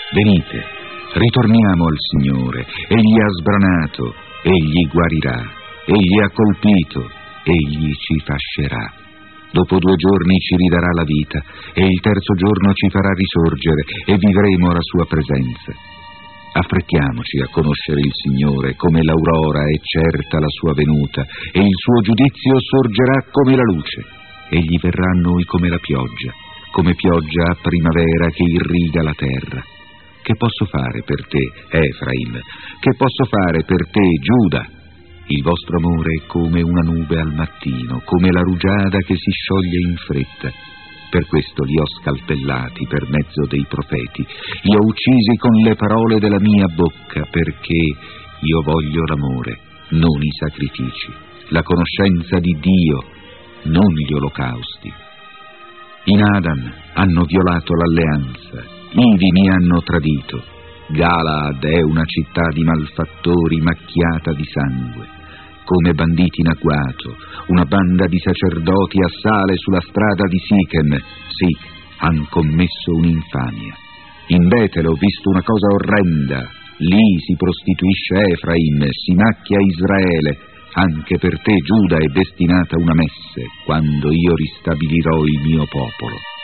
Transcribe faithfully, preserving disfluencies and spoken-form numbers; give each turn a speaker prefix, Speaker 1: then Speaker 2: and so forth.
Speaker 1: Venite, ritorniamo al Signore. Egli ha sbranato, Egli guarirà. Egli ha colpito, Egli ci fascerà. Dopo due giorni ci ridarà la vita e il terzo giorno ci farà risorgere e vivremo alla sua presenza. Affrettiamoci a conoscere il Signore, come l'aurora è certa la sua venuta e il suo giudizio sorgerà come la luce. Egli verrà a noi come la pioggia, come pioggia a primavera che irriga la terra. Che posso fare per te, Efraim? Che posso fare per te, Giuda? Il vostro amore è come una nube al mattino, come la rugiada che si scioglie in fretta. Per questo li ho scalpellati per mezzo dei profeti, li ho uccisi con le parole della mia bocca, perché io voglio l'amore, non i sacrifici, la conoscenza di Dio, non gli olocausti. In Adan hanno violato l'alleanza, ivi mi hanno tradito. Galaad è una città di malfattori macchiata di sangue. Come banditi in agguato, una banda di sacerdoti assale sulla strada di Sichem. Sì, han commesso un'infamia. In Betel ho visto una cosa orrenda. Lì si prostituisce Efraim, si macchia Israele. Anche per te, Giuda, è destinata una messe, quando io ristabilirò il mio popolo.